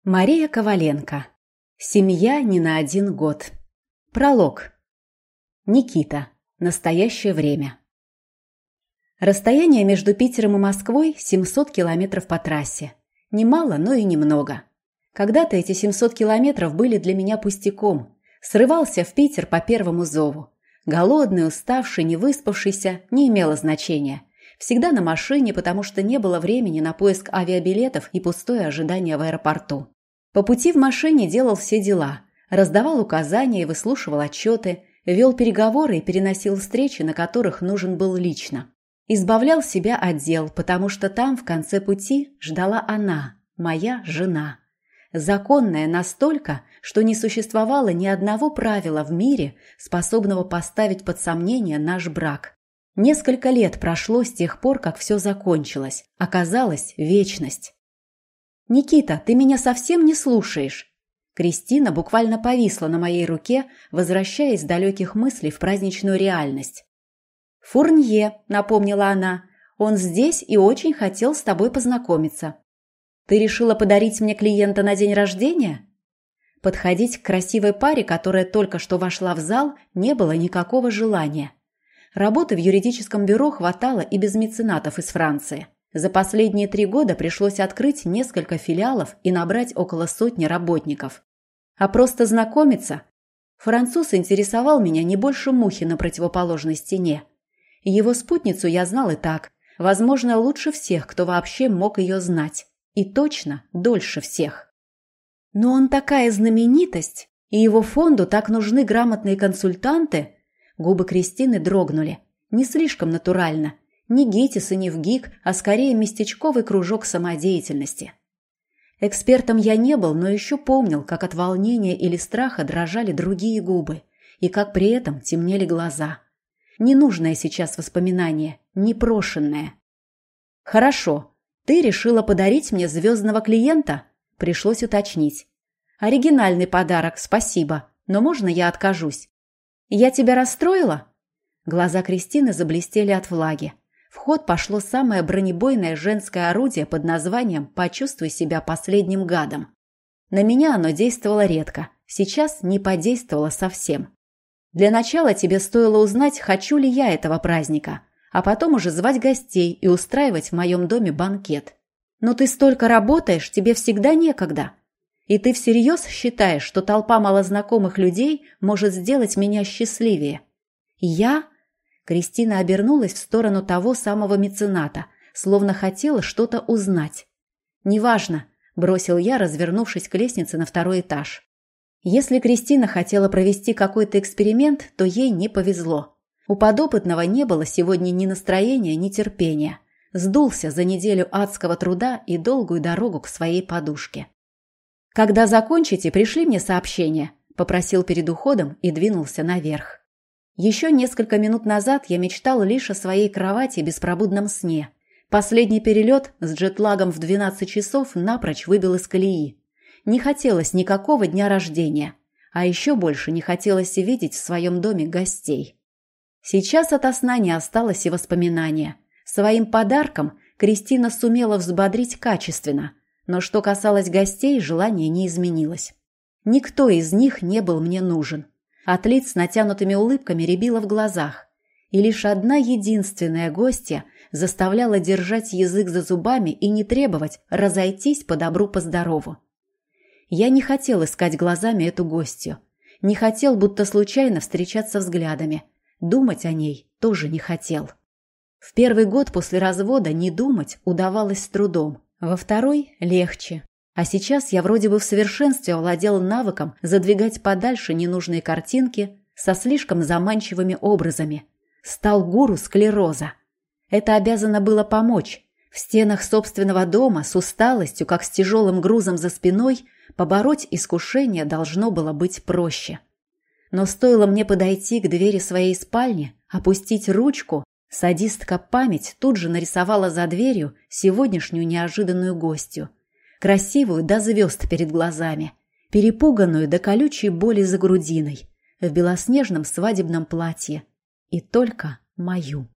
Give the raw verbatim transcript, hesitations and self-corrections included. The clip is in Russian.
Мария Коваленко. Семья не на один год. Пролог. Никита. Настоящее время. Расстояние между Питером и Москвой семьсот километров по трассе. Немало, но и немного. Когда-то эти семьсот километров были для меня пустяком. Срывался в Питер по первому зову. Голодный, уставший, невыспавшийся, не имело значения. Всегда на машине, потому что не было времени на поиск авиабилетов и пустое ожидание в аэропорту. По пути в машине делал все дела. Раздавал указания и выслушивал отчеты, вел переговоры и переносил встречи, на которых нужен был лично. Избавлял себя от дел, потому что там, в конце пути, ждала она, моя жена. Законная настолько, что не существовало ни одного правила в мире, способного поставить под сомнение наш брак. Несколько лет прошло с тех пор, как все закончилось. Оказалось, вечность. «Никита, ты меня совсем не слушаешь!» Кристина буквально повисла на моей руке, возвращаясь с далеких мыслей в праздничную реальность. «Фурнье», — напомнила она, — «он здесь и очень хотел с тобой познакомиться. Ты решила подарить мне клиента на день рождения?» Подходить к красивой паре, которая только что вошла в зал, не было никакого желания. Работы в юридическом бюро хватало и без меценатов из Франции. За последние три года пришлось открыть несколько филиалов и набрать около сотни работников. А просто знакомиться? Француз интересовал меня не больше мухи на противоположной стене. Его спутницу я знал и так. Возможно, лучше всех, кто вообще мог ее знать. И точно дольше всех. Но он такая знаменитость, и его фонду так нужны грамотные консультанты. Губы Кристины дрогнули. Не слишком натурально. Не ГИТИС и не ВГИК, а скорее местечковый кружок самодеятельности. Экспертом я не был, но еще помнил, как от волнения или страха дрожали другие губы, и как при этом темнели глаза. Ненужное сейчас воспоминание, непрошенное. «Хорошо, ты решила подарить мне звездного клиента?» Пришлось уточнить. «Оригинальный подарок, спасибо, но можно я откажусь?» «Я тебя расстроила?» Глаза Кристины заблестели от влаги. В ход пошло самое бронебойное женское орудие под названием «Почувствуй себя последним гадом». На меня оно действовало редко, сейчас не подействовало совсем. Для начала тебе стоило узнать, хочу ли я этого праздника, а потом уже звать гостей и устраивать в моем доме банкет. Но ты столько работаешь, тебе всегда некогда. И ты всерьез считаешь, что толпа малознакомых людей может сделать меня счастливее? Я... Кристина обернулась в сторону того самого мецената, словно хотела что-то узнать. «Неважно», – бросил я, развернувшись к лестнице на второй этаж. Если Кристина хотела провести какой-то эксперимент, то ей не повезло. У подопытного не было сегодня ни настроения, ни терпения. Сдулся за неделю адского труда и долгую дорогу к своей подушке. «Когда закончите, пришли мне сообщение», – попросил перед уходом и двинулся наверх. Еще несколько минут назад я мечтал лишь о своей кровати и беспробудном сне. Последний перелет с джетлагом в двенадцать часов напрочь выбил из колеи. Не хотелось никакого дня рождения, а еще больше не хотелось видеть в своем доме гостей. Сейчас ото сна не осталось и воспоминания. Своим подарком Кристина сумела взбодрить качественно, но что касалось гостей, желание не изменилось. Никто из них не был мне нужен. От лиц с натянутыми улыбками рябило в глазах, и лишь одна единственная гостья заставляла держать язык за зубами и не требовать разойтись по добру по здорову. Я не хотел искать глазами эту гостью, не хотел будто случайно встречаться взглядами, думать о ней тоже не хотел. В первый год после развода не думать удавалось с трудом, во второй – легче. А сейчас я вроде бы в совершенстве овладел навыком задвигать подальше ненужные картинки со слишком заманчивыми образами. Стал гуру склероза. Это обязано было помочь. В стенах собственного дома с усталостью, как с тяжелым грузом за спиной, побороть искушение должно было быть проще. Но стоило мне подойти к двери своей спальни, опустить ручку, садистка память тут же нарисовала за дверью сегодняшнюю неожиданную гостью. Красивую до звезд перед глазами, перепуганную до колючей боли за грудиной, в белоснежном свадебном платье. И только мою.